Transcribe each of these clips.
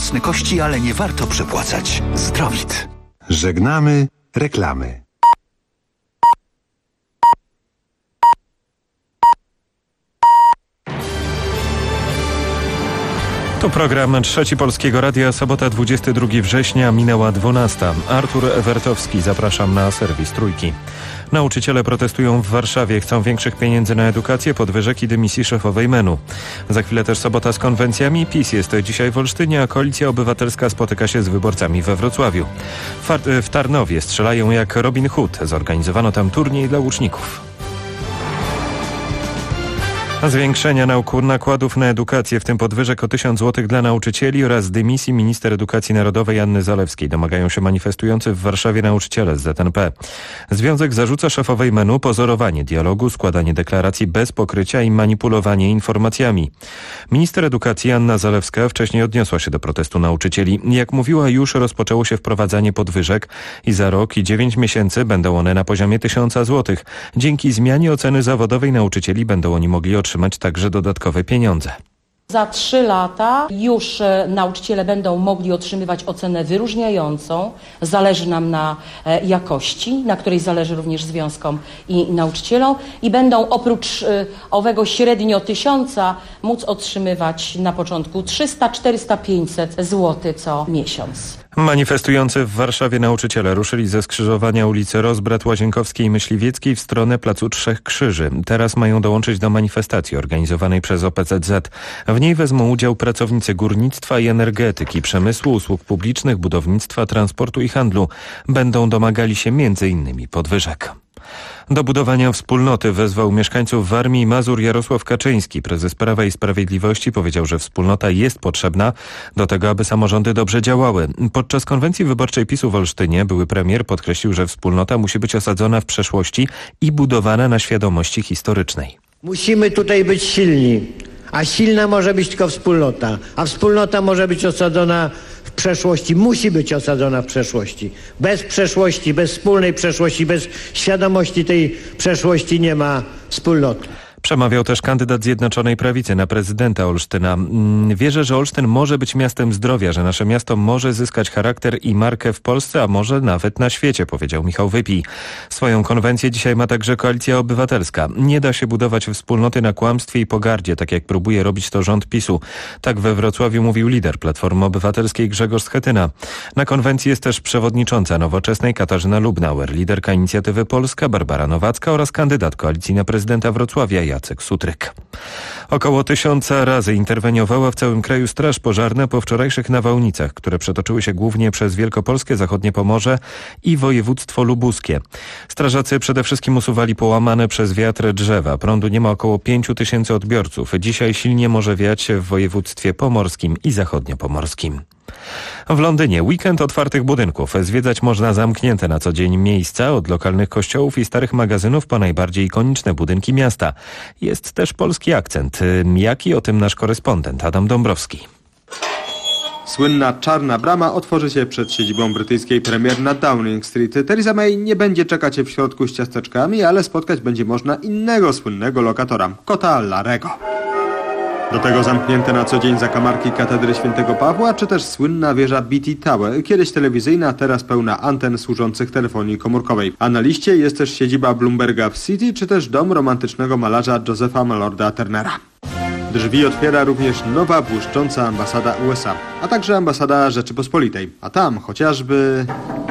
mocne kości, ale nie warto przepłacać. Zdrowit. Żegnamy reklamy. To program Trzeci Polskiego Radia, sobota 22 września, minęła 12. Artur Ewertowski, zapraszam na serwis Trójki. Nauczyciele protestują w Warszawie, chcą większych pieniędzy na edukację, podwyżek i dymisji szefowej MEN-u. Za chwilę też sobota z konwencjami. PiS jest dzisiaj w Olsztynie, a Koalicja Obywatelska spotyka się z wyborcami we Wrocławiu. W Tarnowie strzelają jak Robin Hood. Zorganizowano tam turniej dla łuczników. Zwiększenia nakładów na edukację, w tym podwyżek o 1000 zł dla nauczycieli oraz dymisji minister edukacji narodowej Anny Zalewskiej domagają się manifestujący w Warszawie nauczyciele z ZNP. Związek zarzuca szefowej MEN-u pozorowanie dialogu, składanie deklaracji bez pokrycia i manipulowanie informacjami. Minister edukacji Anna Zalewska wcześniej odniosła się do protestu nauczycieli. Jak mówiła, już rozpoczęło się wprowadzanie podwyżek i za rok i 9 miesięcy będą one na poziomie 1000 zł. Dzięki zmianie oceny zawodowej nauczycieli będą oni mogli otrzymać także dodatkowe pieniądze. Za 3 lata już nauczyciele będą mogli otrzymywać ocenę wyróżniającą. Zależy nam na jakości, na której zależy również związkom i nauczycielom. I będą oprócz owego średnio 1000 móc otrzymywać na początku 300, 400, 500 zł co miesiąc. Manifestujący w Warszawie nauczyciele ruszyli ze skrzyżowania ulicy Rozbrat, Łazienkowskiej i Myśliwieckiej w stronę Placu Trzech Krzyży. Teraz mają dołączyć do manifestacji organizowanej przez OPZZ. W niej wezmą udział pracownicy górnictwa i energetyki, przemysłu, usług publicznych, budownictwa, transportu i handlu. Będą domagali się m.in. podwyżek. Do budowania wspólnoty wezwał mieszkańców Warmii i Mazur Jarosław Kaczyński. Prezes Prawa i Sprawiedliwości powiedział, że wspólnota jest potrzebna do tego, aby samorządy dobrze działały. Podczas konwencji wyborczej PiS-u w Olsztynie były premier podkreślił, że wspólnota musi być osadzona w przeszłości i budowana na świadomości historycznej. Musimy tutaj być silni, a silna może być tylko wspólnota, a wspólnota może być osadzona w przeszłości, musi być osadzona w przeszłości. Bez przeszłości, bez wspólnej przeszłości, bez świadomości tej przeszłości nie ma wspólnoty. Przemawiał też kandydat Zjednoczonej Prawicy na prezydenta Olsztyna. Wierzę, że Olsztyn może być miastem zdrowia, że nasze miasto może zyskać charakter i markę w Polsce, a może nawet na świecie, powiedział Michał Wypij. Swoją konwencję dzisiaj ma także Koalicja Obywatelska. Nie da się budować wspólnoty na kłamstwie i pogardzie, tak jak próbuje robić to rząd PiS-u. Tak we Wrocławiu mówił lider Platformy Obywatelskiej Grzegorz Schetyna. Na konwencji jest też przewodnicząca Nowoczesnej Katarzyna Lubnauer, liderka Inicjatywy Polska Barbara Nowacka oraz kandydat Koalicji na prezydenta Wrocławia Jacek Sutryk. Około 1000 razy interweniowała w całym kraju straż pożarna po wczorajszych nawałnicach, które przetoczyły się głównie przez Wielkopolskie, Zachodnie Pomorze i województwo lubuskie. Strażacy przede wszystkim usuwali połamane przez wiatr drzewa. Prądu nie ma około 5000 odbiorców. Dzisiaj silnie może wiać w województwie pomorskim i zachodniopomorskim. W Londynie weekend otwartych budynków. Zwiedzać można zamknięte na co dzień miejsca, od lokalnych kościołów i starych magazynów po najbardziej ikoniczne budynki miasta. Jest też polski akcent. Jaki? O tym nasz korespondent Adam Dąbrowski. Słynna Czarna Brama otworzy się przed siedzibą brytyjskiej premier na Downing Street. Theresa May nie będzie czekać się w środku z ciasteczkami, ale spotkać będzie można innego słynnego lokatora, kota Larego. Do tego zamknięte na co dzień zakamarki katedry Świętego Pawła, czy też słynna wieża BT Tower, kiedyś telewizyjna, teraz pełna anten służących telefonii komórkowej. A na liście jest też siedziba Bloomberga w City, czy też dom romantycznego malarza Josepha Malorda Turnera. Drzwi otwiera również nowa, błyszcząca ambasada USA, a także ambasada Rzeczypospolitej. A tam chociażby...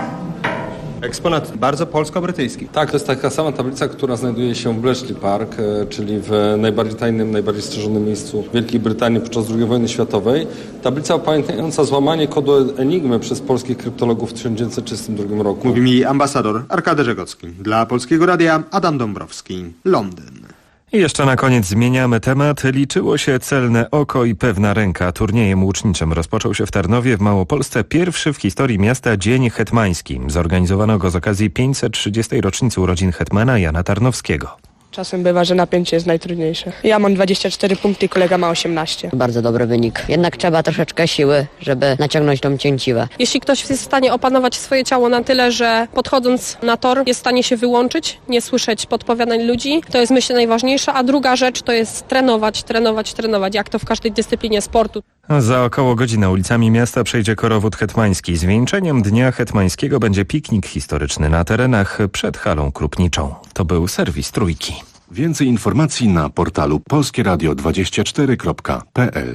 Eksponat bardzo polsko-brytyjski. Tak, to jest taka sama tablica, która znajduje się w Bletchley Park, czyli w najbardziej tajnym, najbardziej strzeżonym miejscu Wielkiej Brytanii podczas II wojny światowej. Tablica upamiętniająca złamanie kodu Enigmy przez polskich kryptologów w 1932 roku. Mówi mi ambasador Arkady Żegocki. Dla Polskiego Radia Adam Dąbrowski, Londyn. I jeszcze na koniec zmieniamy temat. Liczyło się celne oko i pewna ręka. Turniejem łuczniczym rozpoczął się w Tarnowie w Małopolsce pierwszy w historii miasta Dzień Hetmański. Zorganizowano go z okazji 530. rocznicy urodzin hetmana Jana Tarnowskiego. Czasem bywa, że napięcie jest najtrudniejsze. Ja mam 24 punkty, kolega ma 18. Bardzo dobry wynik. Jednak trzeba troszeczkę siły, żeby naciągnąć tą cięciwę. Jeśli ktoś jest w stanie opanować swoje ciało na tyle, że podchodząc na tor jest w stanie się wyłączyć, nie słyszeć podpowiadań ludzi, to jest myślę najważniejsza, a druga rzecz to jest trenować, jak to w każdej dyscyplinie sportu. Za około godzinę ulicami miasta przejdzie korowód hetmański. Zwieńczeniem Dnia Hetmańskiego będzie piknik historyczny na terenach przed halą krupniczą. To był serwis Trójki. Więcej informacji na portalu polskieradio24.pl.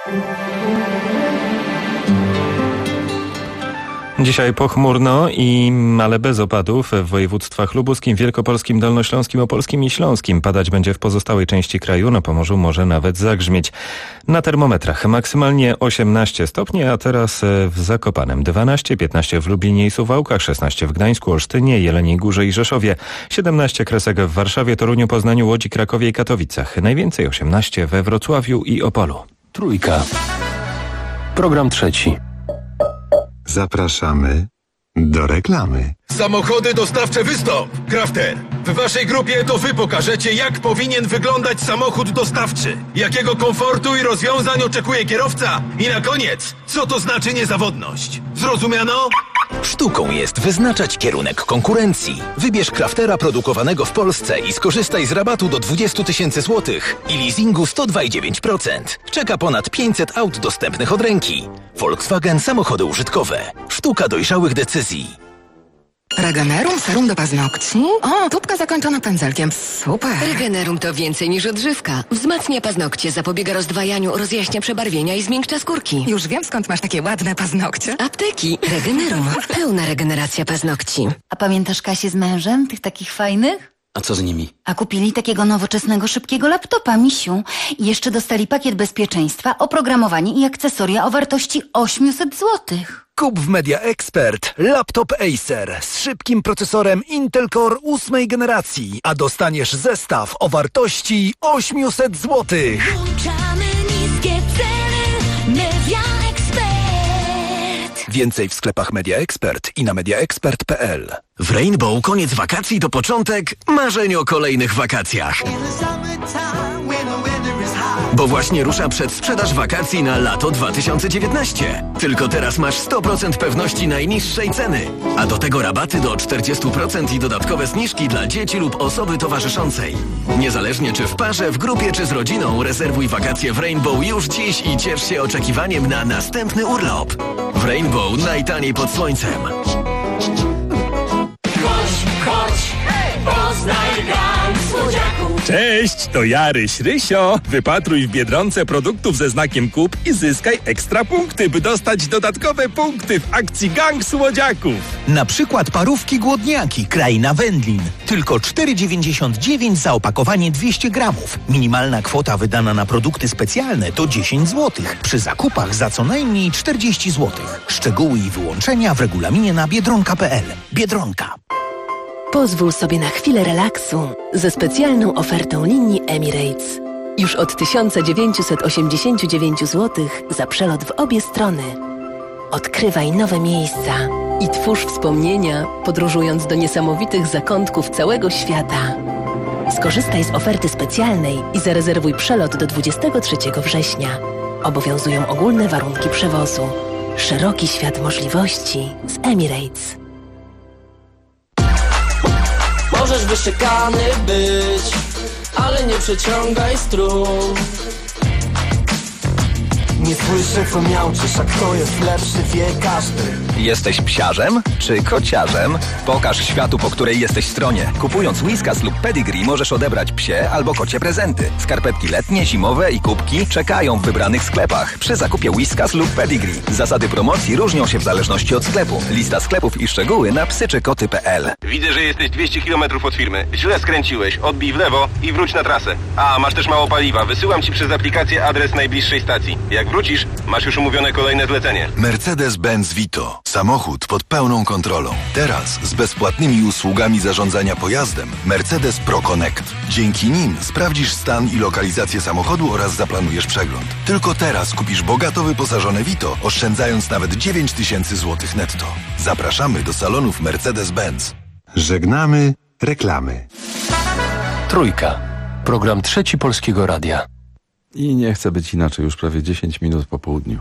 Dzisiaj pochmurno ale bez opadów w województwach lubuskim, wielkopolskim, dolnośląskim, opolskim i śląskim. Padać będzie w pozostałej części kraju, na Pomorzu może nawet zagrzmieć. Na termometrach maksymalnie 18 stopni, a teraz w Zakopanem 12, 15 w Lublinie i Suwałkach, 16 w Gdańsku, Olsztynie, Jeleniej Górze i Rzeszowie, 17 kresek w Warszawie, Toruniu, Poznaniu, Łodzi, Krakowie i Katowicach. Najwięcej 18 we Wrocławiu i Opolu. Trójka. Program trzeci. Zapraszamy do reklamy. Samochody dostawcze Wystąp. Crafter, w waszej grupie to wy pokażecie, jak powinien wyglądać samochód dostawczy. Jakiego komfortu i rozwiązań oczekuje kierowca. I na koniec, co to znaczy niezawodność. Zrozumiano? Sztuką jest wyznaczać kierunek konkurencji. Wybierz Craftera produkowanego w Polsce i skorzystaj z rabatu do 20 000 złotych i leasingu 102,9%. Czeka ponad 500 aut dostępnych od ręki. Volkswagen Samochody użytkowe. Sztuka dojrzałych decyzji. Regenerum serum do paznokci? O, tubka zakończona pędzelkiem. Super. Regenerum to więcej niż odżywka. Wzmacnia paznokcie, zapobiega rozdwajaniu, rozjaśnia przebarwienia i zmiękcza skórki. Już wiem, skąd masz takie ładne paznokcie. Apteki. Regenerum. Pełna regeneracja paznokci. A pamiętasz Kasię z mężem? Tych takich fajnych? A co z nimi? A kupili takiego nowoczesnego, szybkiego laptopa, misiu. I jeszcze dostali pakiet bezpieczeństwa, oprogramowanie i akcesoria o wartości 800 złotych. Kup w Media Expert laptop Acer z szybkim procesorem Intel Core 8 generacji, a dostaniesz zestaw o wartości 800 złotych. Włączamy niskie ceny. Media Expert. Więcej w sklepach Media Expert i na mediaexpert.pl. W Rainbow koniec wakacji to początek marzeń o kolejnych wakacjach. Bo właśnie rusza przedsprzedaż wakacji na lato 2019. Tylko teraz masz 100% pewności najniższej ceny. A do tego rabaty do 40% i dodatkowe zniżki dla dzieci lub osoby towarzyszącej. Niezależnie czy w parze, w grupie czy z rodziną, rezerwuj wakacje w Rainbow już dziś i ciesz się oczekiwaniem na następny urlop. W Rainbow najtaniej pod słońcem. Chodź, poznaj gang słodziaków. Cześć, to ja, Rysio. Wypatruj w Biedronce produktów ze znakiem KUP i zyskaj ekstra punkty, by dostać dodatkowe punkty w akcji Gang Słodziaków. Na przykład parówki głodniaki, kraina wędlin. Tylko 4,99 za opakowanie 200 gramów. Minimalna kwota wydana na produkty specjalne to 10 zł. Przy zakupach za co najmniej 40 zł. Szczegóły i wyłączenia w regulaminie na biedronka.pl. Biedronka. Pozwól sobie na chwilę relaksu ze specjalną ofertą linii Emirates. Już od 1989 zł za przelot w obie strony. Odkrywaj nowe miejsca i twórz wspomnienia, podróżując do niesamowitych zakątków całego świata. Skorzystaj z oferty specjalnej i zarezerwuj przelot do 23 września. Obowiązują ogólne warunki przewozu. Szeroki świat możliwości z Emirates. Możesz wyszczekany być, ale nie przeciągaj strun. Nie słyszę co miałczysz, a kto jest lepszy wie każdy. Jesteś psiarzem czy kociarzem? Pokaż światu, po której jesteś stronie. Kupując Whiskas lub Pedigree możesz odebrać psie albo kocie prezenty. Skarpetki letnie, zimowe i kubki czekają w wybranych sklepach przy zakupie Whiskas lub Pedigree. Zasady promocji różnią się w zależności od sklepu. Lista sklepów i szczegóły na psyczykoty.pl. Widzę, że jesteś 200 km od firmy. Źle skręciłeś. Odbij w lewo i wróć na trasę. A, masz też mało paliwa. Wysyłam ci przez aplikację adres najbliższej stacji. Jak wrócisz, masz już umówione kolejne zlecenie. Mercedes-Benz Vito. Samochód pod pełną kontrolą. Teraz z bezpłatnymi usługami zarządzania pojazdem Mercedes Pro Connect. Dzięki nim sprawdzisz stan i lokalizację samochodu oraz zaplanujesz przegląd. Tylko teraz kupisz bogato wyposażone Vito, oszczędzając nawet 9000 zł netto. Zapraszamy do salonów Mercedes-Benz. Żegnamy reklamy. Trójka. Program trzeci Polskiego Radia. I nie chce być inaczej, już prawie 10 minut po południu.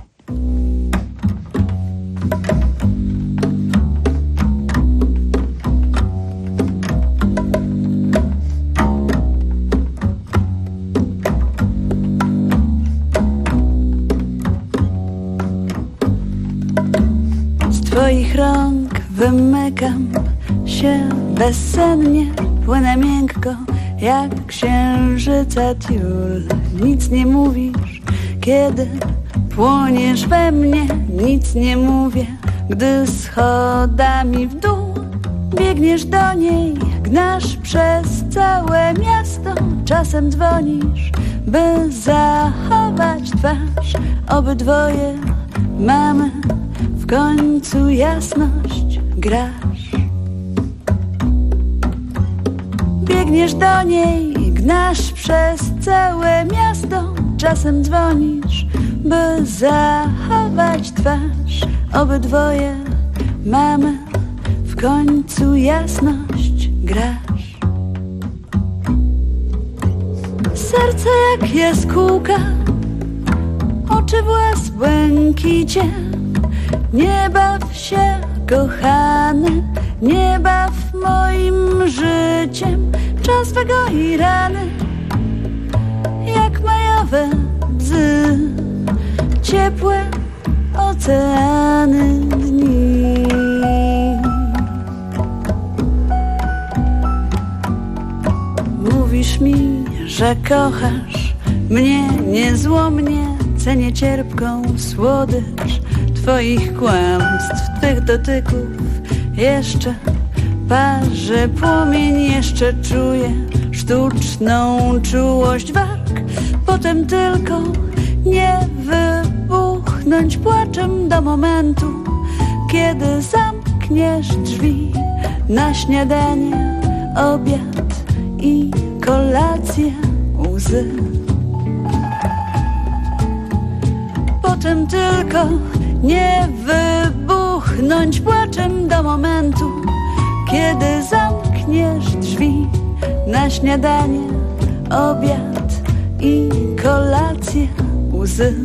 twoich rąk wymykam się bezsennie, płynę miękko jak księżyca tiul. Nic nie mówisz, kiedy płoniesz we mnie, nic nie mówię, gdy schodami w dół biegniesz do niej, gnasz przez całe miasto, czasem dzwonisz, by zachować twarz. Obydwoje mamy w końcu jasność, grasz. Biegniesz do niej, gnasz przez całe miasto, czasem dzwonisz, by zachować twarz. Obydwoje mamy w końcu jasność, grasz. Serce jak jaskółka, oczy w błękicie. Nie baw się, kochany, nie baw moim życiem. Czas wygoi rany, jak majowe bzy, ciepłe oceany dni. Mówisz mi, że kochasz mnie niezłomnie, cenię cierpką słodycz twoich kłamstw, twych dotyków. Jeszcze parzy płomień, jeszcze czuję sztuczną czułość warg. Potem tylko nie wybuchnąć płaczem do momentu, kiedy zamkniesz drzwi na śniadanie, obiad i kolację, łzy. Potem tylko nie wybuchnąć płaczem do momentu, kiedy zamkniesz drzwi na śniadanie, obiad i kolację, łzy.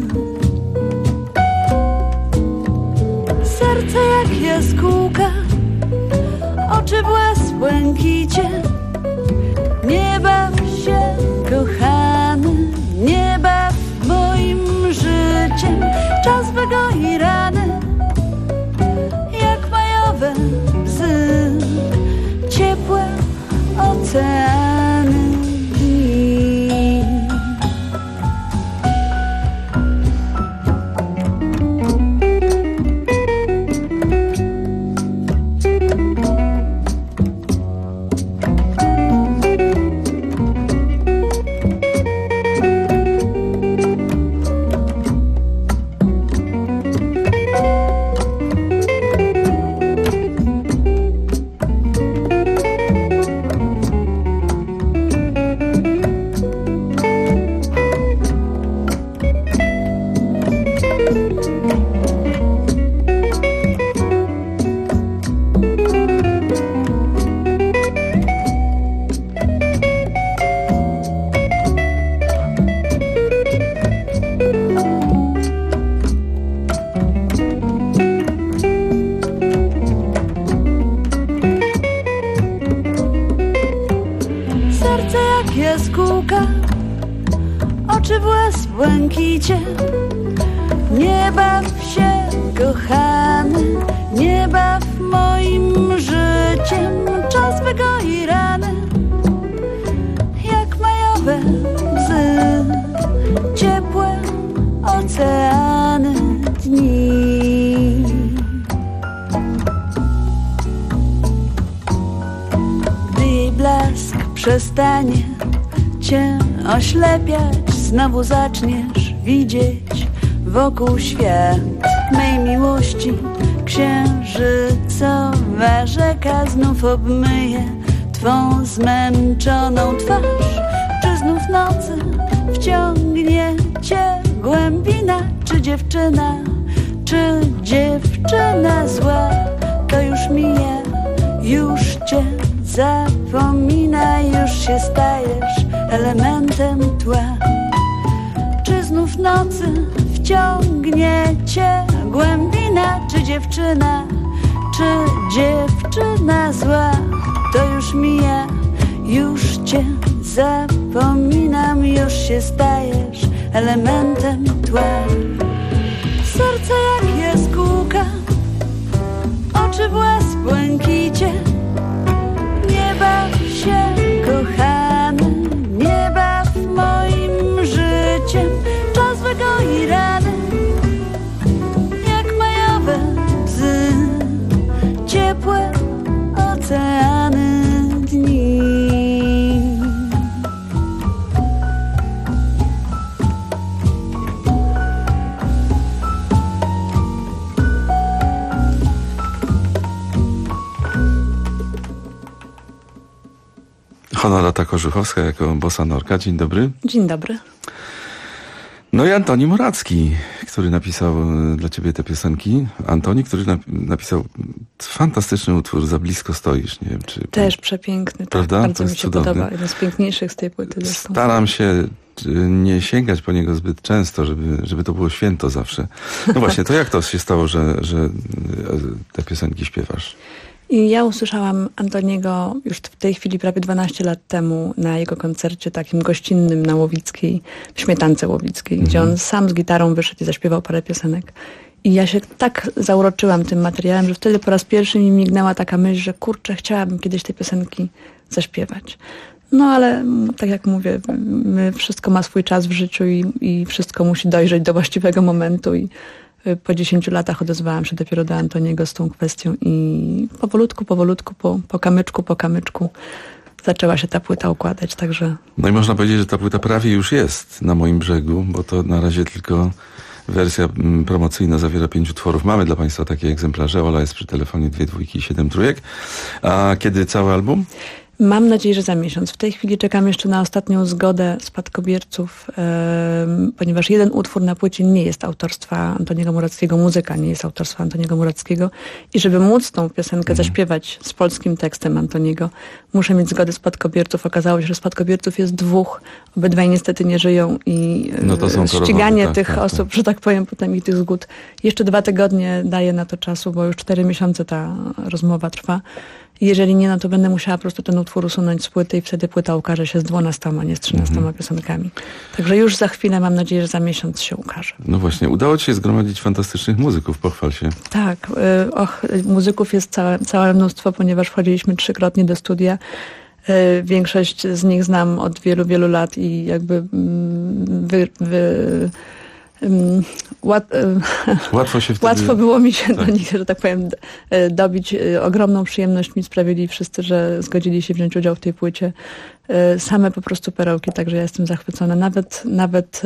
Serce jak jaskółka, oczy w błękicie. Nie baw się, kochany, nie baw moim życiem. Czas wygoi rany, jak majowe bzy, ciepłe oceany dni. Jaskółka, oczy w błękicie. Nie baw się, kochany, nie baw moim życiem. Czas wygoi rany, jak majowe bzy, ciepłe oceany dni. Gdy jej blask przestanie cię oślepiać, znowu zaczniesz widzieć wokół świat mej miłości. Księżycowa rzeka znów obmyje twą zmęczoną twarz. Czy znów nocy wciągnie cię głębina? Czy dziewczyna zła? To już mija, już cię zapomina, już się stajesz elementem tła. Czy znów nocy wciągnie cię głębina? Czy dziewczyna zła? To już mija, już cię zapominam, już się stajesz elementem tła. Serce jak jaskółka, oceany dni. Honorata Korzuchowska jako bossa norka. Dzień dobry. Dzień dobry. No i Antoni Muracki, który napisał dla ciebie te piosenki. Antoni, który napisał fantastyczny utwór Za blisko stoisz. Nie wiem, czy też przepiękny, prawda? Tak, bardzo to mi się cudowny. podoba. Jeden z piękniejszych z tej płyty. Zresztą. Staram się nie sięgać po niego zbyt często, żeby to było święto zawsze. No właśnie, to jak to się stało, że te piosenki śpiewasz? I ja usłyszałam Antoniego już w tej chwili prawie 12 lat temu na jego koncercie takim gościnnym na Łowickiej, w Śmietance Łowickiej, gdzie on sam z gitarą wyszedł i zaśpiewał parę piosenek. I ja się tak zauroczyłam tym materiałem, że wtedy po raz pierwszy mi mignęła taka myśl, że kurczę, chciałabym kiedyś te piosenki zaśpiewać. No ale tak jak mówię, wszystko ma swój czas w życiu i wszystko musi dojrzeć do właściwego momentu i po 10 latach odezwałam się dopiero do Antoniego z tą kwestią i powolutku, po kamyczku zaczęła się ta płyta układać, także... No i można powiedzieć, że ta płyta prawie już jest na moim brzegu, bo to na razie tylko wersja promocyjna zawiera 5 utworów. Mamy dla Państwa takie egzemplarze. Ola jest przy telefonie 2 dwójki i 7 trójek. A kiedy cały album? Mam nadzieję, że za miesiąc. W tej chwili czekam jeszcze na ostatnią zgodę spadkobierców, ponieważ jeden utwór na płycie nie jest autorstwa Antoniego Murackiego, muzyka nie jest autorstwa Antoniego Murackiego i żeby móc tą piosenkę zaśpiewać z polskim tekstem Antoniego, muszę mieć zgodę spadkobierców. Okazało się, że spadkobierców jest 2, obydwaj niestety nie żyją i to są ściganie tych osób, że tak powiem, potem i tych zgód. Jeszcze 2 tygodnie daję na to czasu, bo już 4 miesiące ta rozmowa trwa. Jeżeli nie, no to będę musiała po prostu ten utwór usunąć z płyty i wtedy płyta ukaże się z 12, a nie z 13 piosenkami. Także już za chwilę, mam nadzieję, że za miesiąc się ukaże. No właśnie, udało ci się zgromadzić fantastycznych muzyków, pochwal się. Tak, muzyków jest całe mnóstwo, ponieważ wchodziliśmy 3-krotnie do studia. Większość z nich znam od wielu, wielu lat i jakby łatwo było mi się do nich, że tak powiem, dobić. Ogromną przyjemność mi sprawili wszyscy, że zgodzili się wziąć udział w tej płycie. Same po prostu perełki, także ja jestem zachwycona. Nawet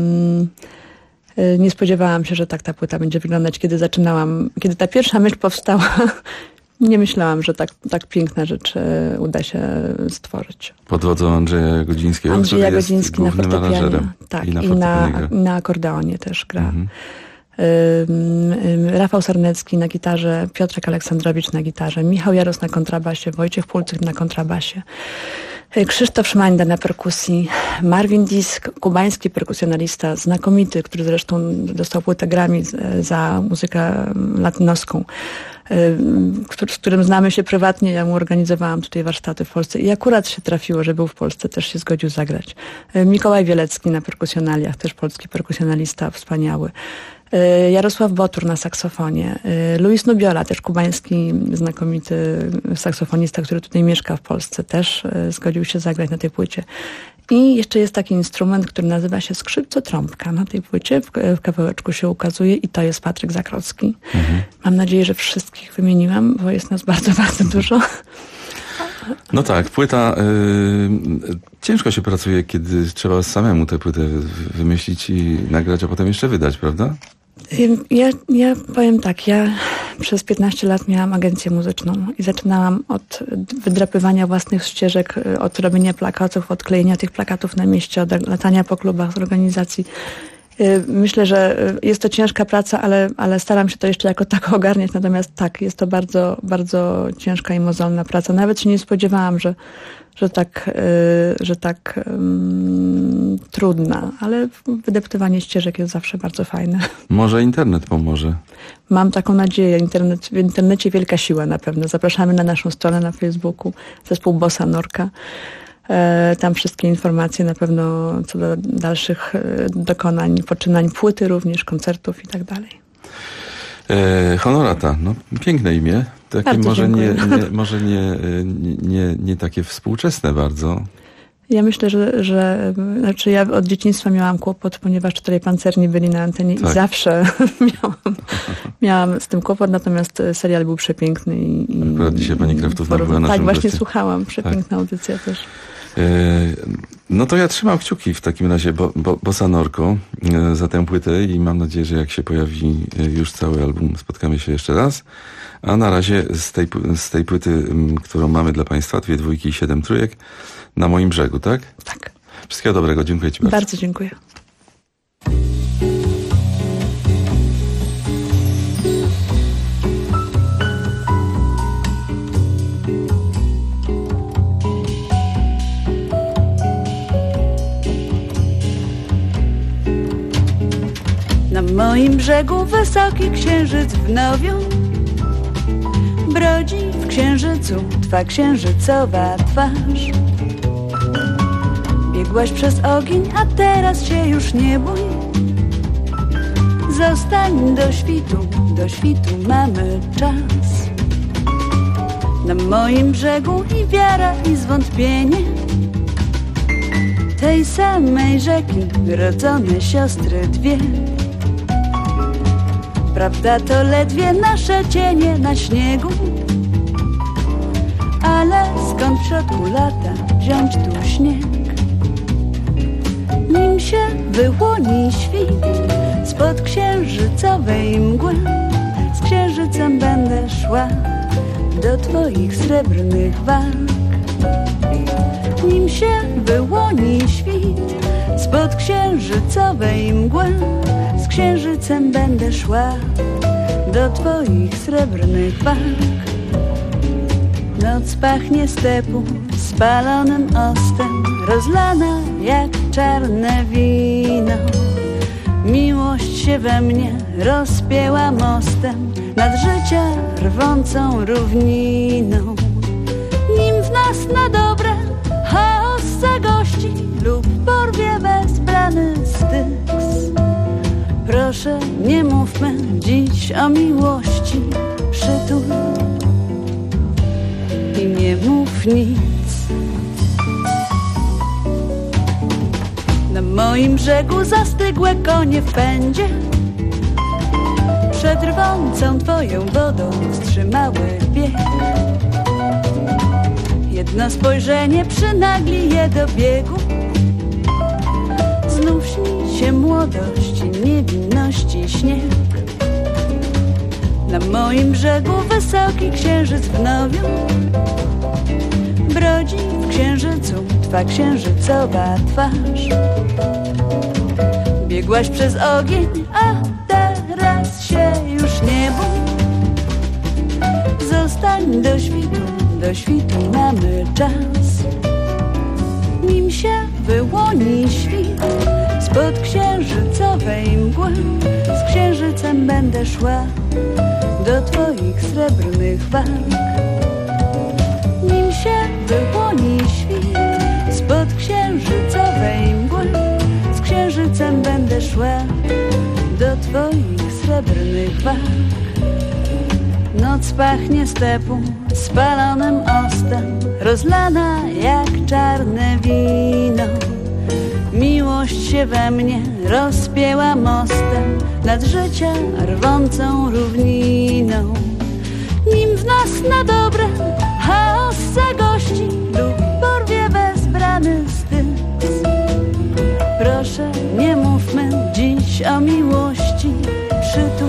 nie spodziewałam się, że tak ta płyta będzie wyglądać. Kiedy ta pierwsza myśl powstała, nie myślałam, że tak piękna rzecz uda się stworzyć. Pod wodzą Andrzeja Godzińskiego, Andrzeja który jest Godziński na głównym aranżerem. Tak, i na akordeonie też gra. Rafał Sarnecki na gitarze, Piotrek Aleksandrowicz na gitarze, Michał Jaros na kontrabasie, Wojciech Pulcyk na kontrabasie, Krzysztof Szmańda na perkusji, Marvin Disk, kubański perkusjonalista, znakomity, który zresztą dostał płytę Grammy za muzykę latynoską, z którym znamy się prywatnie. Ja mu organizowałam tutaj warsztaty w Polsce i akurat się trafiło, że był w Polsce, też się zgodził zagrać. Mikołaj Wielecki na perkusjonaliach, też polski perkusjonalista, wspaniały. Jarosław Botur na saksofonie, Luis Nubiola, też kubański, znakomity saksofonista, który tutaj mieszka w Polsce, też zgodził się zagrać na tej płycie. I jeszcze jest taki instrument, który nazywa się skrzypco-trąbka. Na tej płycie w kawałeczku się ukazuje i to jest Patryk Zakrocki. Mam nadzieję, że wszystkich wymieniłam, bo jest nas bardzo, bardzo dużo. No tak, płyta... ciężko się pracuje, kiedy trzeba samemu tę płytę wymyślić i nagrać, a potem jeszcze wydać, prawda? Ja powiem tak, ja przez 15 lat miałam agencję muzyczną i zaczynałam od wydrapywania własnych ścieżek, od robienia plakatów, od klejenia tych plakatów na mieście, od latania po klubach z organizacji. Myślę, że jest to ciężka praca, ale staram się to jeszcze jako tak ogarniać. Natomiast tak, jest to bardzo, bardzo ciężka i mozolna praca. Nawet się nie spodziewałam, że tak trudna, ale wydeptywanie ścieżek jest zawsze bardzo fajne. Może internet pomoże. Mam taką nadzieję. W internecie wielka siła na pewno. Zapraszamy na naszą stronę na Facebooku, zespół Bossa Norka. Tam wszystkie informacje na pewno co do dalszych dokonań, poczynań płyty również, koncertów i tak dalej. Honorata, no piękne imię. Takie bardzo może nie takie współczesne bardzo. Ja myślę, że znaczy ja od dzieciństwa miałam kłopot, ponieważ tutaj pancerni byli na antenie i zawsze miałam z tym kłopot, natomiast serial był przepiękny. Akurat dzisiaj pani Kraftówna była naszym Tak, właśnie gościem. słuchałam. Przepiękna audycja też. No to ja trzymam kciuki w takim razie, Bossa Norco, za tę płytę i mam nadzieję, że jak się pojawi już cały album, spotkamy się jeszcze raz. A na razie z tej płyty, którą mamy dla Państwa, 2 dwójki i 7 trójek, Na moim brzegu, tak? Tak. Wszystkiego dobrego, dziękuję Ci bardzo. Bardzo dziękuję. Na moim brzegu wysoki księżyc w nowiu brodzi w księżycu twa księżycowa twarz. Biegłaś przez ogień, a teraz się już nie bój. Zostań do świtu mamy czas. Na moim brzegu i wiara, i zwątpienie tej samej rzeki rodzone siostry dwie. Prawda to ledwie nasze cienie na śniegu, ale skąd w środku lata wziąć tu śnieg? Nim się wyłoni świt spod księżycowej mgły, z księżycem będę szła do twoich srebrnych walk. Nim się wyłoni świt spod księżycowej mgły, z księżycem będę szła do twoich srebrnych walk. Noc pachnie stepu spalonym ostem, rozlana jak czarne wino. Miłość się we mnie rozpięła mostem nad życia rwącą równiną. Nim w nas na dobre chaos zagości lub porwie wezbrany styks, proszę, nie mówmy dziś o miłości, przytul i nie mów nic. Na moim brzegu zastygłe konie w pędzie przed rwącą twoją wodą wstrzymały bieg. Jedno spojrzenie przynagli je do biegu. Znów śni się młodość i niewinności śnieg. Na moim brzegu wysoki księżyc w nowiu brodzi w księżycu twa księżycowa twarz. Biegłaś przez ogień, a teraz się już nie bój. Zostań do świtu mamy czas. Nim się wyłoni świt spod księżycowej mgły, z księżycem będę szła do twoich srebrnych walk. Nim się wyłoni świt spod księżycowej mgły, z księżycem będę szła do twoich srebrnych walk. Noc pachnie stepu spalonym ostem, rozlana jak czarne wino. Miłość się we mnie rozpięła mostem nad życia rwącą równiną. Nim w nas na dobre chaos zagości lub porwie wezbrany styks, proszę, nie mówmy dziś o miłości, przytul.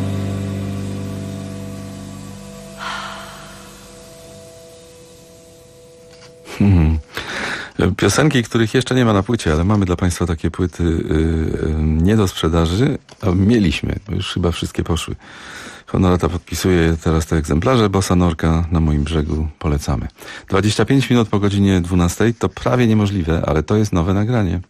Piosenki, których jeszcze nie ma na płycie, ale mamy dla Państwa takie płyty nie do sprzedaży, a mieliśmy, bo już chyba wszystkie poszły. Honorata podpisuje teraz te egzemplarze. Bossa Norca na moim brzegu polecamy. 25 minut po godzinie 12 to prawie niemożliwe, ale to jest nowe nagranie.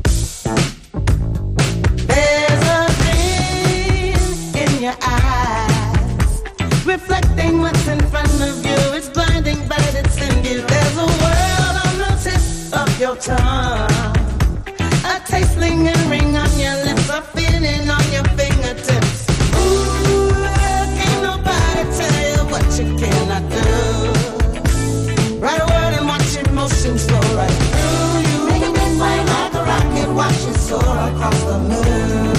There's a dream in your eyes. your tongue. A taste lingering on your lips, a feeling on your fingertips. Ooh, can't nobody tell you what you cannot do. Write a word and watch emotions flow right through you. Making it fly like a rocket, watch it soar across the moon.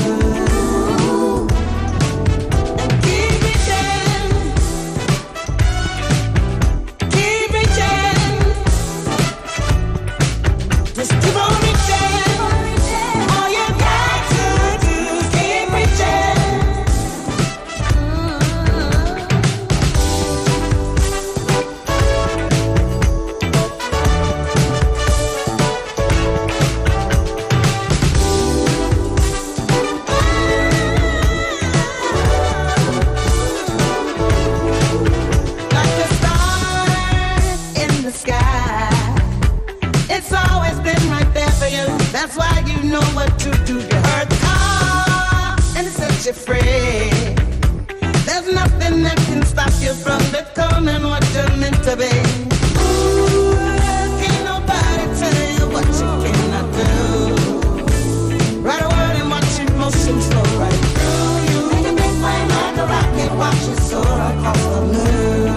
That's why you know what to do. You heard the call and it sets you free. There's nothing that can stop you from becoming what you're meant to be. Ooh, can't nobody tell you what you cannot do. Write a word and watch emotions flow right through you. Make a big flame like a rocket, watch it soar across the moon.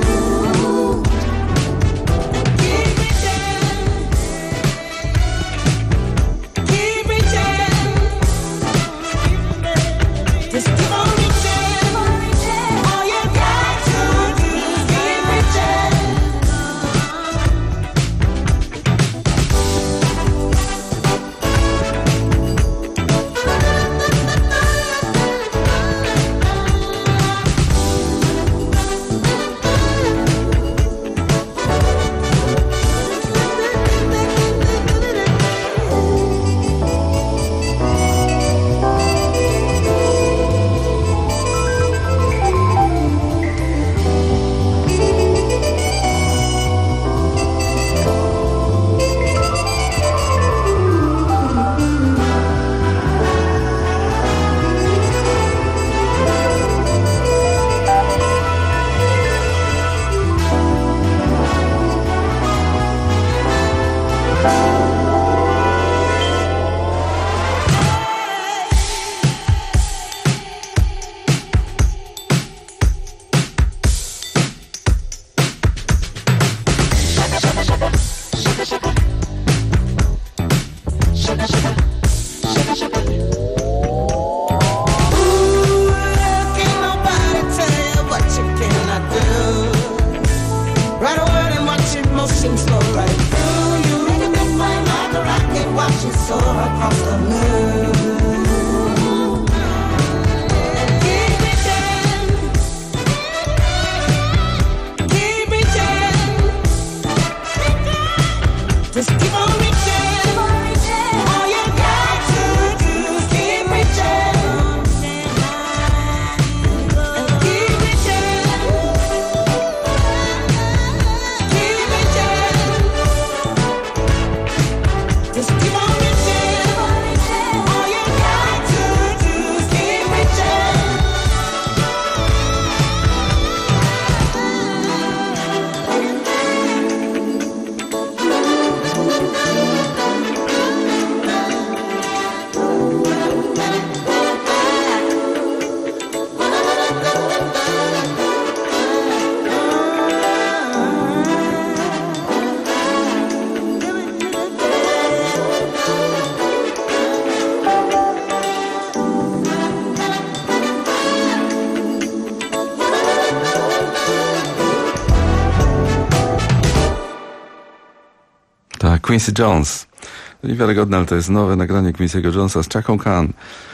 Quincy Jones. Niewiarygodne, ale to jest nowe nagranie Quincy'ego Jonesa z Chaka Khan.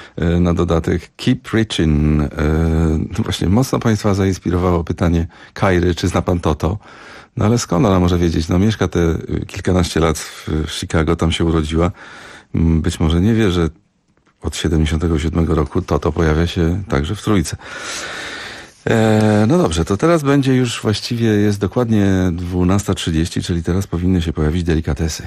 Na dodatek Keep Reaching. Właśnie mocno Państwa zainspirowało pytanie Kairy, czy zna Pan Toto? No ale skąd ona może wiedzieć? No mieszka te kilkanaście lat w Chicago, tam się urodziła. Być może nie wie, że od 77 roku Toto pojawia się także w Trójce. No dobrze, to teraz będzie już właściwie jest dokładnie 12:30, czyli teraz powinny się pojawić delikatesy.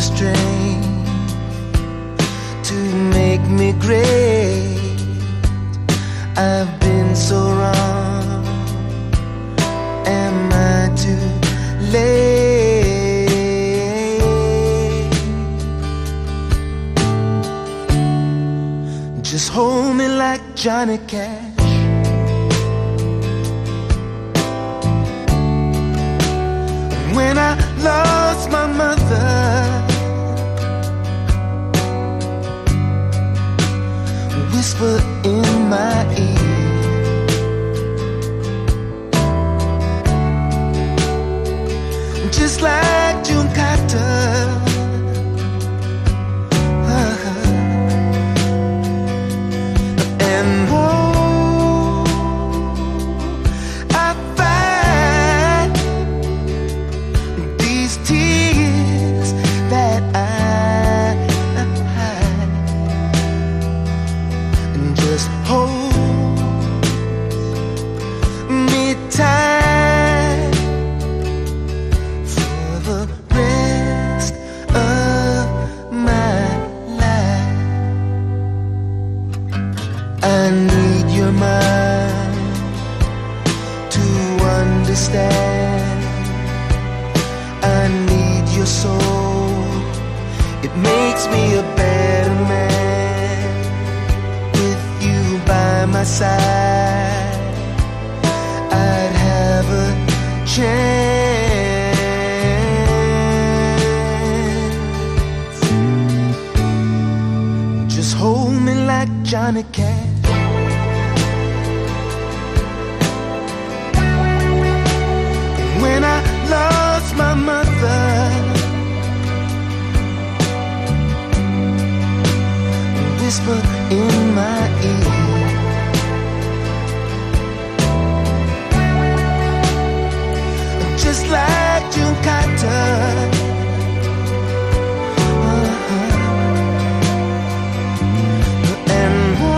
strength to make me great. I've been so wrong. Am I too late? Just hold me like Johnny Cash. When I lost my mother, whisper in my ear, just like June Carter. And oh, I find these tears that I hide, and just hold me tight for the rest of my life. I need your mind to understand. I need your soul. It makes me a better man. With you by my side, I'd have a chance. Just hold me like Johnny Cash. When I lost my mother, whisper in my ear, just like June Carter. And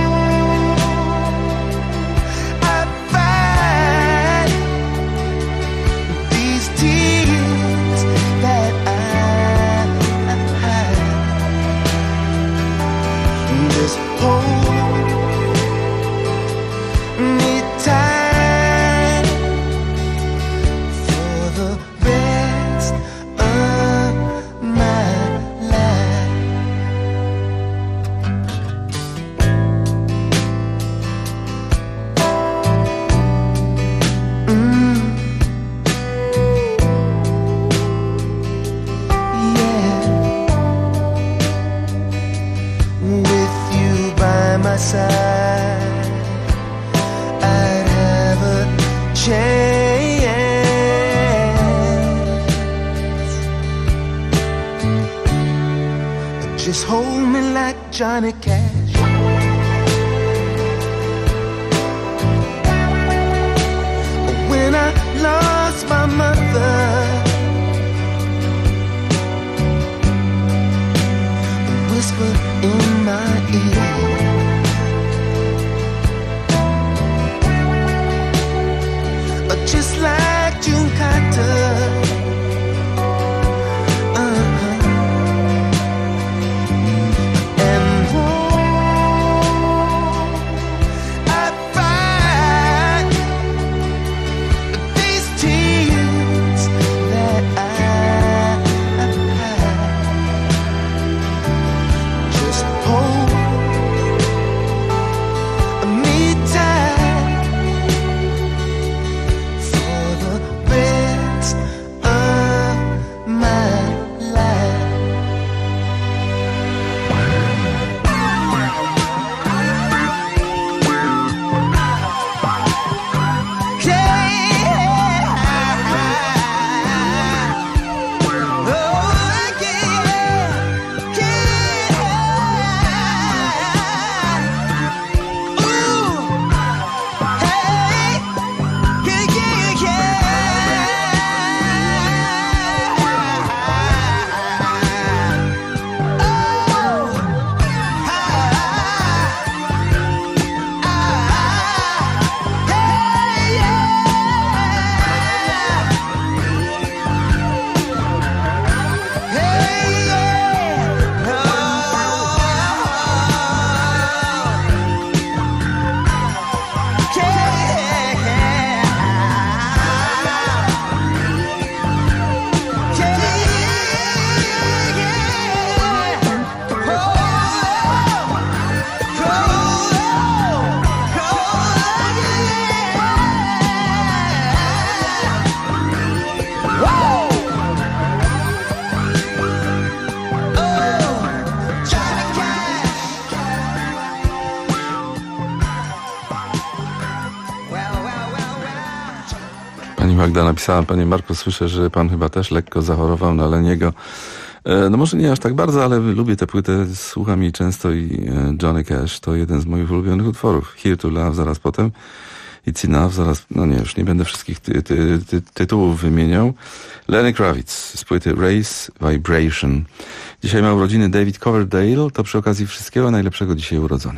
I find these tears that I hide, just hold me tight for the rest of my life. Yeah, with you by my side, I'd have a chance. Just hold me like Johnny Cash. When I lost my mother, whisper in my ear, just like June Carter. And I find these tears that I hide, just hold Magda napisała, panie Marku, słyszę, że pan chyba też lekko zachorował na Leniego. No może nie aż tak bardzo, ale lubię tę płytę, słucham jej często i Johnny Cash to jeden z moich ulubionych utworów. Here to Love zaraz potem. It's Enough, zaraz, no nie, już nie będę wszystkich tytułów wymieniał. Lenny Kravitz z płyty Race Vibration. Dzisiaj ma urodziny David Coverdale, to przy okazji wszystkiego najlepszego dzisiaj urodzony.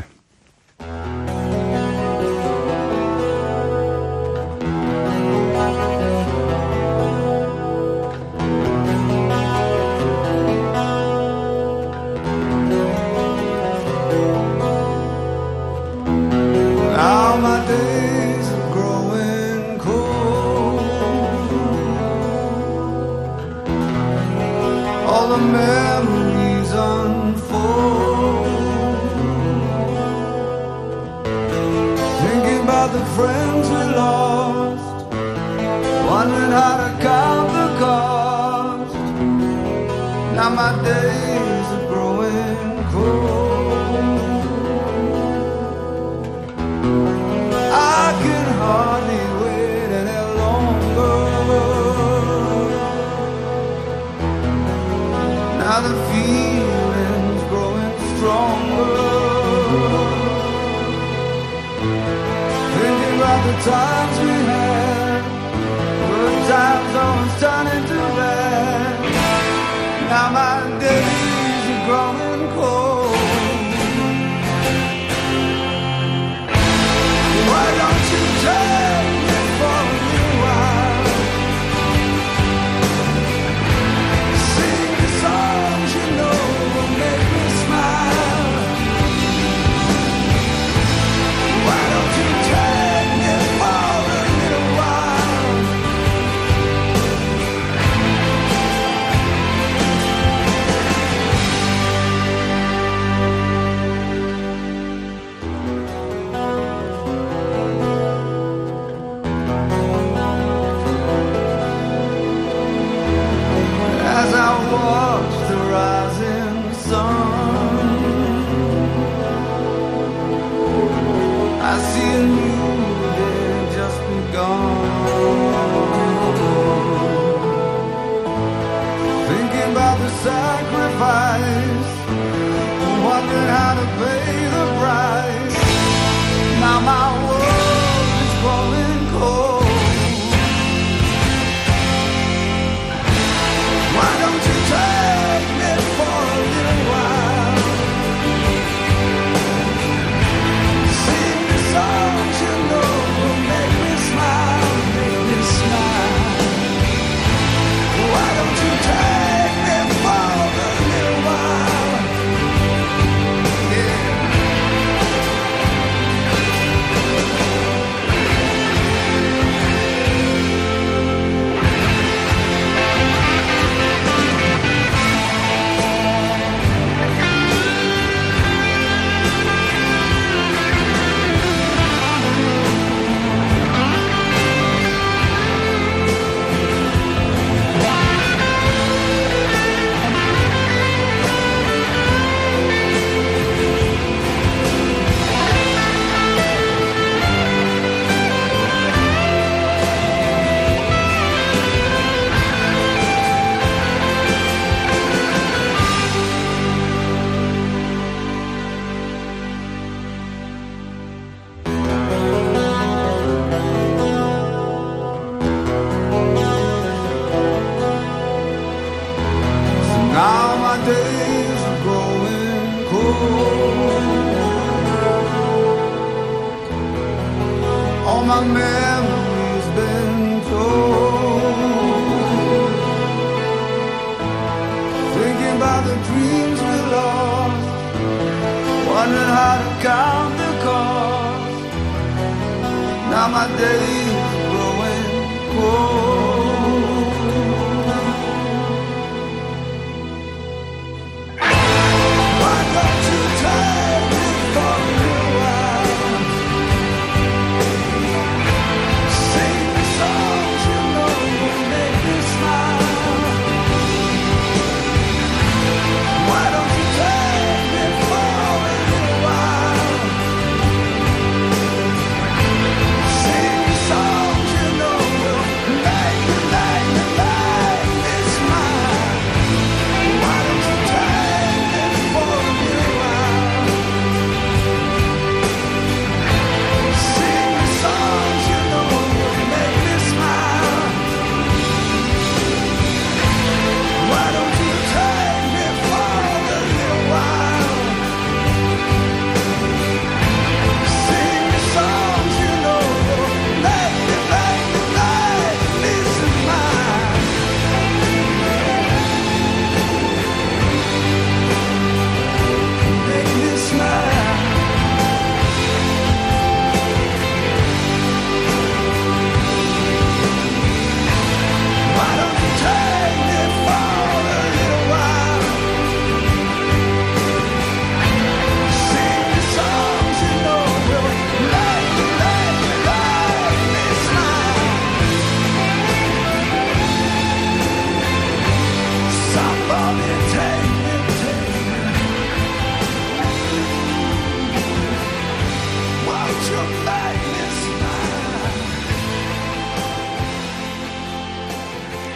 Sing songs you know will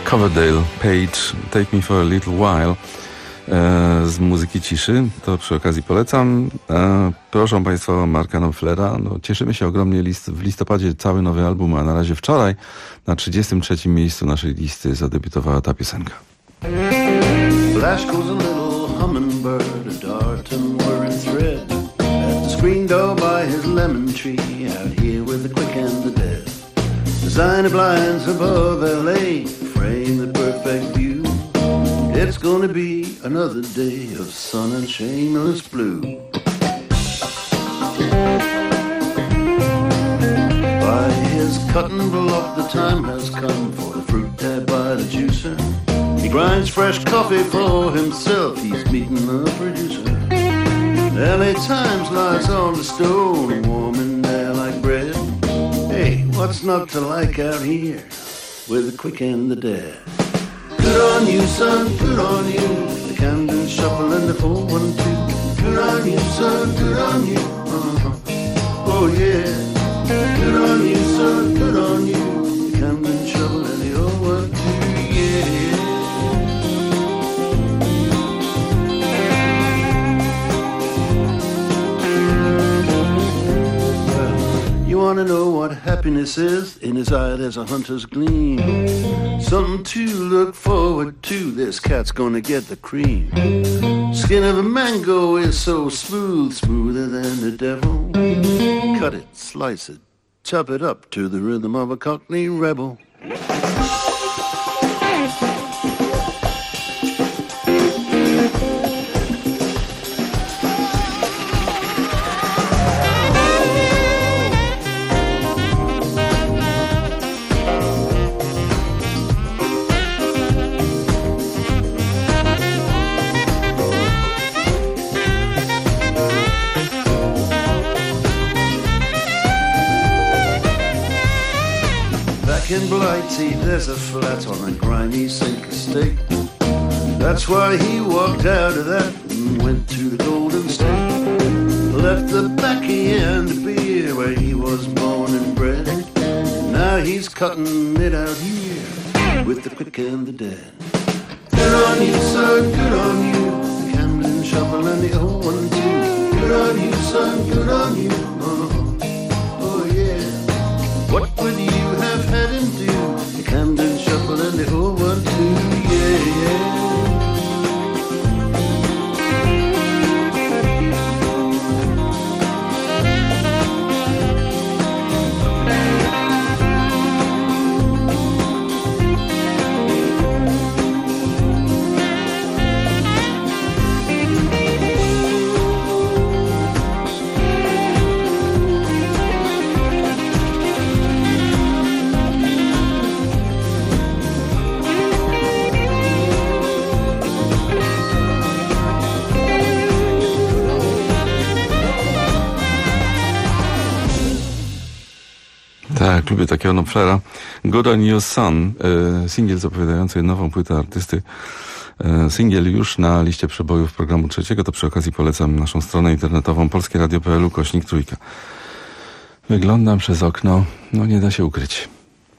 Coverdale Page, Take Me For A Little While z muzyki ciszy, to przy okazji polecam. Proszę Państwa o Marka Knopflera. No, cieszymy się ogromnie, w listopadzie cały nowy album, a na razie wczoraj na 33. miejscu naszej listy zadebiutowała ta piosenka. Flash goes a little hummingbird, a darting whirring thread at the screen door by his lemon tree, out here with the quick and the dead. Designer blinds above LA frame the perfect view. It's gonna be another day of sun and shameless blue. By his cutting block the time has come for the fruit tab by the juicer. He grinds fresh coffee for himself, he's meeting the producer. LA Times lies on the stone, warm in there like bread. Hey, what's not to like out here with the quick and the dead? Good on you, son, good on you. The Camden Shuffle and the 412. Good on you, son, good on you. Oh yeah. Good on you, son, good on you. The Camden Shuffle and the 012. Yeah. You wanna know what happiness is? In his eye there's a hunter's gleam. Something to look forward to. This cat's gonna get the cream. Skin of a mango is so smooth, smoother than the devil. Cut it, slice it, chop it up to the rhythm of a Cockney rebel. In Blighty, there's a flat on a grimy sink estate. That's why he walked out of that and went to the Golden State. Left the baccy and the beer where he was born and bred. Now he's cutting it out here with the quick and the dead. Good on you, son, good on you. The Camden Shuffle and the 012. Good on you, son, good on you. Oh yeah. What would you have had him do? The Camden Shuffle and the 012, yeah, yeah. Tak, lubię takiego Knopflera. Good on You Son, singiel zapowiadający nową płytę artysty. Singiel już na liście przebojów programu trzeciego, to przy okazji polecam naszą stronę internetową polskieradio.pl/3. Wyglądam przez okno, no nie da się ukryć.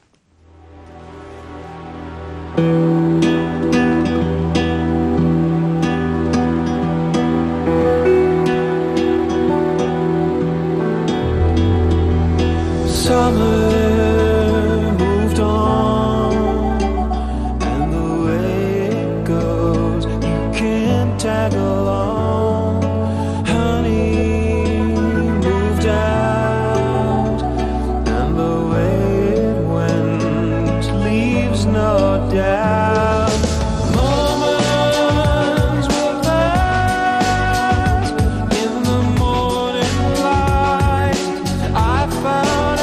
Summer moved on, and the way it goes, you can't tag along. Honey moved out, and the way it went leaves no doubt. Moments will pass in the morning light. I found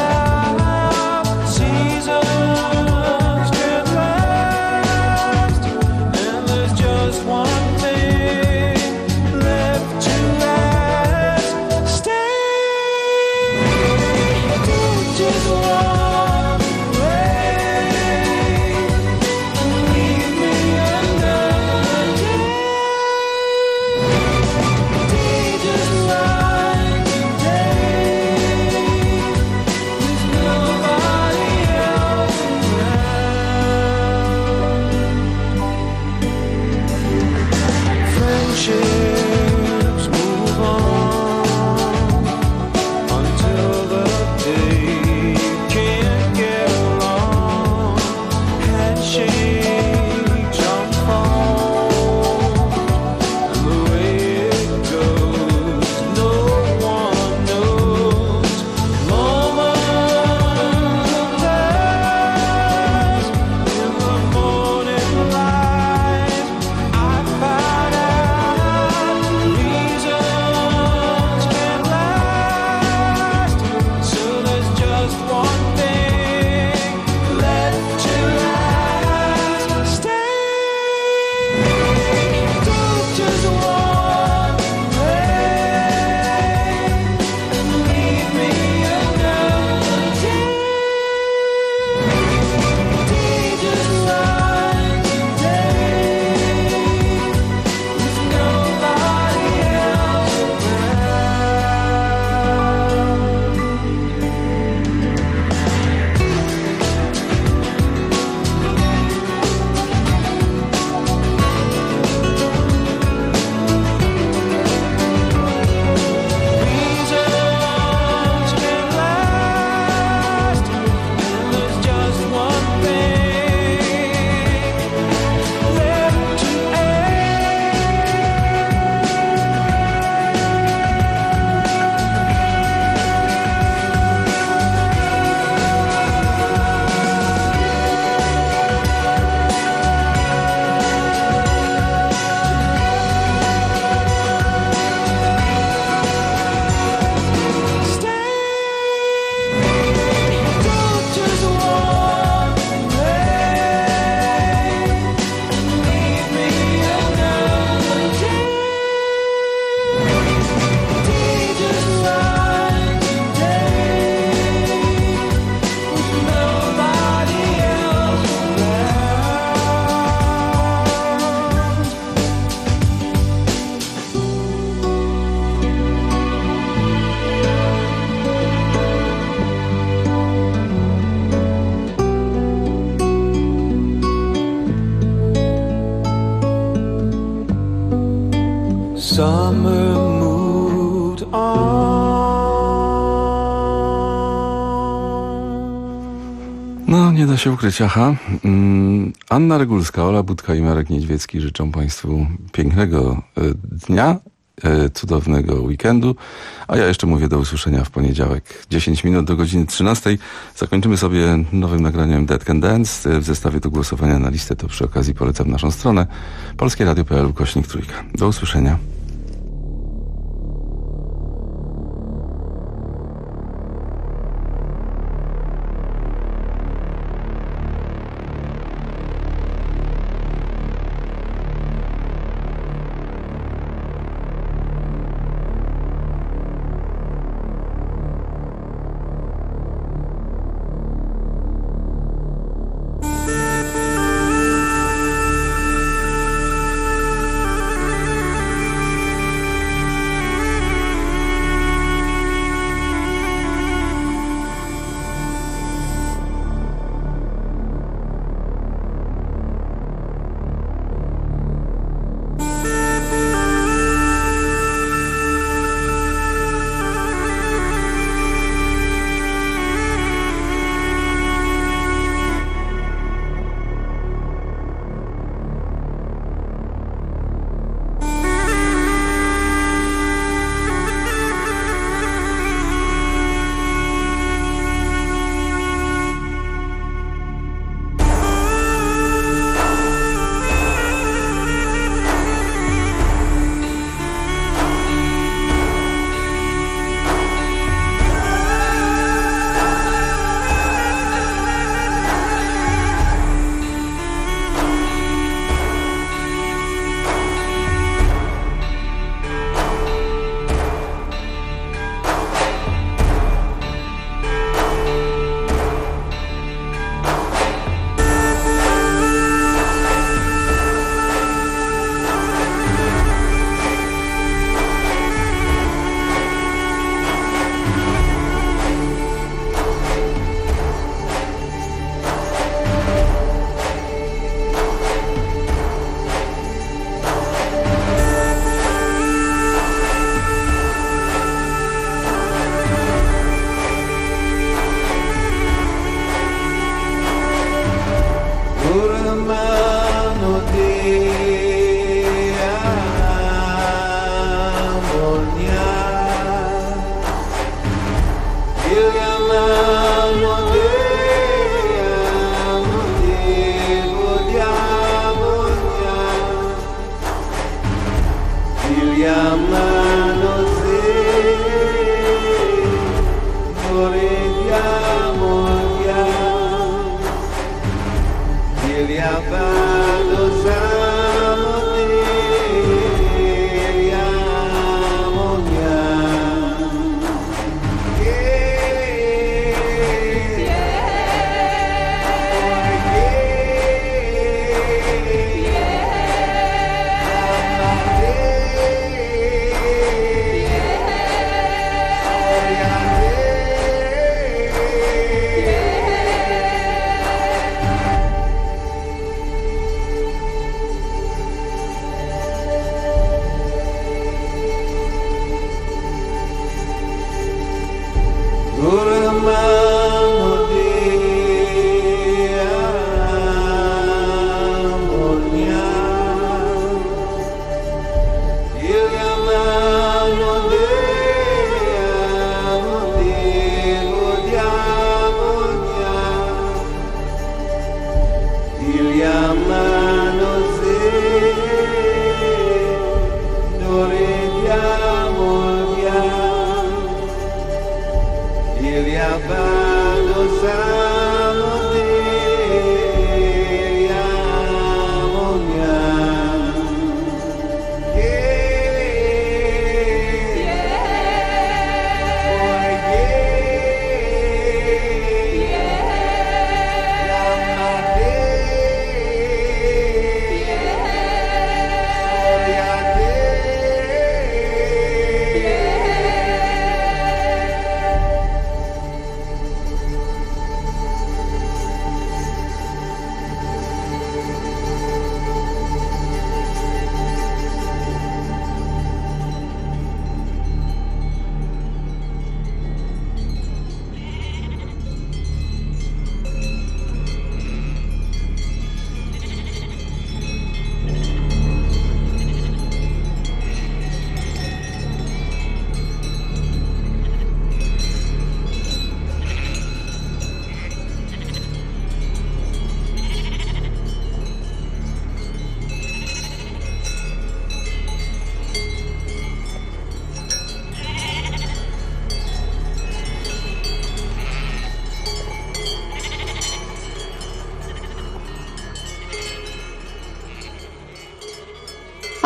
Summer moved No, nie da się ukryć, aha. Anna Regulska, Ola Budka i Marek Niedźwiecki życzą Państwu pięknego dnia, cudownego weekendu, a ja jeszcze mówię do usłyszenia w poniedziałek. 10 minut do godziny 13. Zakończymy sobie nowym nagraniem Dead Can Dance. W zestawie do głosowania na listę to przy okazji polecam naszą stronę polskieradio.pl/3. Do usłyszenia.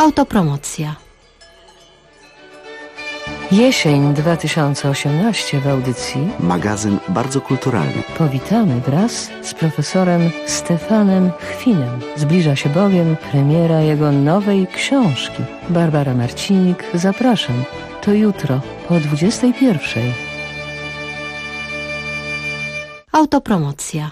Autopromocja. Jesień 2018 w audycji Magazyn bardzo kulturalny. powitamy wraz z profesorem Stefanem Chwinem. Zbliża się bowiem premiera jego nowej książki. Barbara Marcinik, zapraszam. To jutro po 21:00. Autopromocja.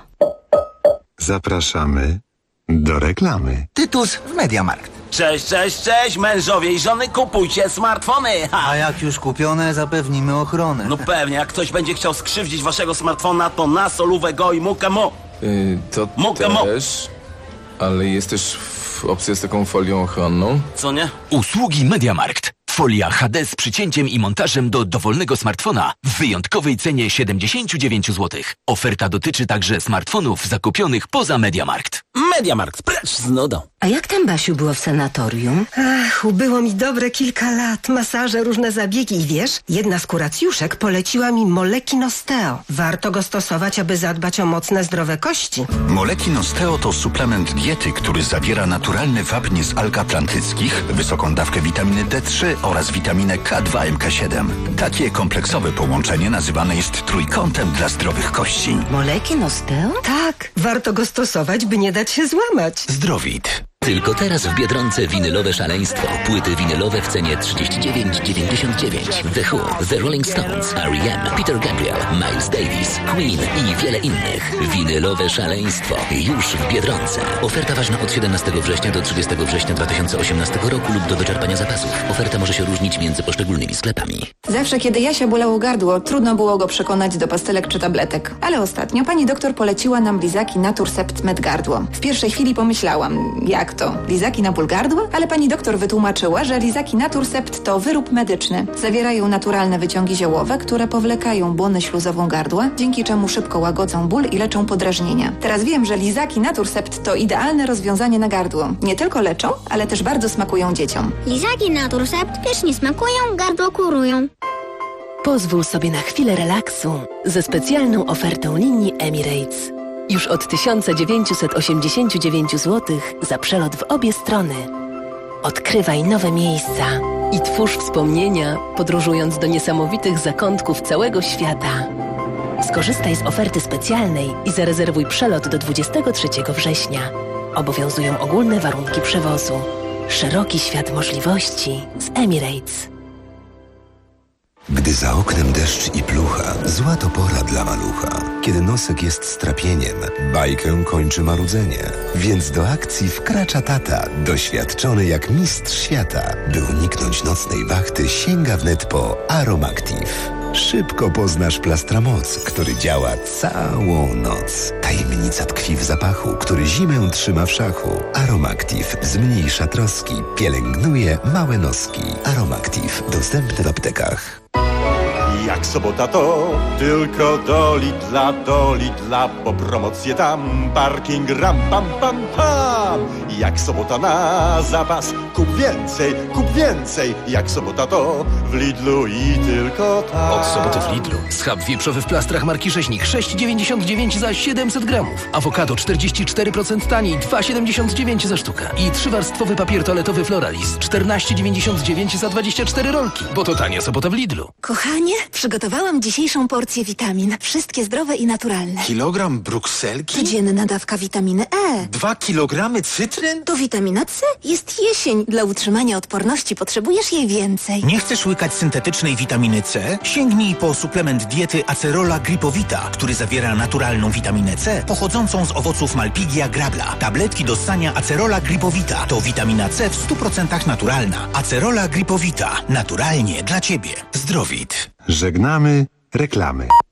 Zapraszamy do reklamy. Tytus w Mediamarkt. Cześć, cześć, cześć, mężowie i żony, kupujcie smartfony. A jak już kupione, zapewnimy ochronę. No pewnie, jak ktoś będzie chciał skrzywdzić waszego smartfona, to na solówę go i mukę mo. To też, ale jest też opcja z taką folią ochronną. Co nie? Usługi Mediamarkt. Folia HD z przycięciem i montażem do dowolnego smartfona w wyjątkowej cenie 79 zł. Oferta dotyczy także smartfonów zakupionych poza Mediamarkt. Mediamarkt, precz z nudą. A jak tam, Basiu, było w sanatorium? Ach, ubyło mi dobre kilka lat. Masaże, różne zabiegi i wiesz, jedna z kuracjuszek poleciła mi Molekin Osteo. Warto go stosować, aby zadbać o mocne, zdrowe kości. Molekin Osteo to suplement diety, który zawiera naturalny wapń z alg atlantyckich, wysoką dawkę witaminy D3 oraz witaminę K2 MK7. Takie kompleksowe połączenie nazywane jest trójkątem dla zdrowych kości. Molekin Osteo? Tak, warto go stosować, by nie dać się złamać. Zdrowit. Tylko teraz w Biedronce winylowe szaleństwo. Płyty winylowe w cenie 39,99. The Who, The Rolling Stones, R.E.M., Peter Gabriel, Miles Davis, Queen i wiele innych. Winylowe szaleństwo. Już w Biedronce. Oferta ważna od 17 września do 30 września 2018 roku lub do wyczerpania zapasów. Oferta może się różnić między poszczególnymi sklepami. Zawsze, kiedy Jasia bolało gardło, trudno było go przekonać do pastelek czy tabletek. Ale ostatnio pani doktor poleciła nam lizaki Naturcept Med Gardło. W pierwszej chwili pomyślałam, jak to? Lizaki na ból gardła? Ale pani doktor wytłumaczyła, że lizaki Naturcept to wyrób medyczny. Zawierają naturalne wyciągi ziołowe, które powlekają błonę śluzową gardła, dzięki czemu szybko łagodzą ból i leczą podrażnienia. Teraz wiem, że lizaki Naturcept to idealne rozwiązanie na gardło. Nie tylko leczą, ale też bardzo smakują dzieciom. Lizaki Naturcept pysznie smakują, gardło kurują. Pozwól sobie na chwilę relaksu ze specjalną ofertą linii Emirates. Już od 1989 zł za przelot w obie strony. Odkrywaj nowe miejsca i twórz wspomnienia, podróżując do niesamowitych zakątków całego świata. Skorzystaj z oferty specjalnej i zarezerwuj przelot do 23 września. Obowiązują ogólne warunki przewozu. Szeroki świat możliwości z Emirates. Gdy za oknem deszcz i plucha, zła to pora dla malucha. Kiedy nosek jest strapieniem, bajkę kończy marudzenie. Więc do akcji wkracza tata, doświadczony jak mistrz świata. By uniknąć nocnej wachty, sięga wnet po Aromactive. Szybko poznasz Plastramoc, który działa całą noc. Tajemnica tkwi w zapachu, który zimę trzyma w szachu. Aromactive zmniejsza troski, pielęgnuje małe noski. Aromactive dostępny w aptekach. Jak sobota to tylko do Lidla, po promocję tam, parking ram pam pam pam. Jak sobota na zapas, kup więcej, jak sobota to w Lidlu i tylko tam. Od soboty w Lidlu. Schab wieprzowy w plastrach marki Rzeźnik 6,99 za 700 gramów. Awokado 44% taniej, 2,79 za sztukę. I 3-warstwowy papier toaletowy Floralis 14,99 za 24 rolki. Bo to tania sobota w Lidlu. Kochanie, przygotowałam dzisiejszą porcję witamin. Wszystkie zdrowe i naturalne. Kilogram brukselki? Codzienna dawka witaminy E. 2 kilogramy cytryn? To witamina C. Jest jesień. Dla utrzymania odporności potrzebujesz jej więcej. Nie chcesz łykać syntetycznej witaminy C? Sięgnij po suplement diety Acerola Gripowita, który zawiera naturalną witaminę C pochodzącą z owoców Malpighia grabla. Tabletki do ssania Acerola Gripowita to witamina C w 100% naturalna. Acerola Gripowita. Naturalnie dla Ciebie. Zdrowit. Żegnamy reklamy.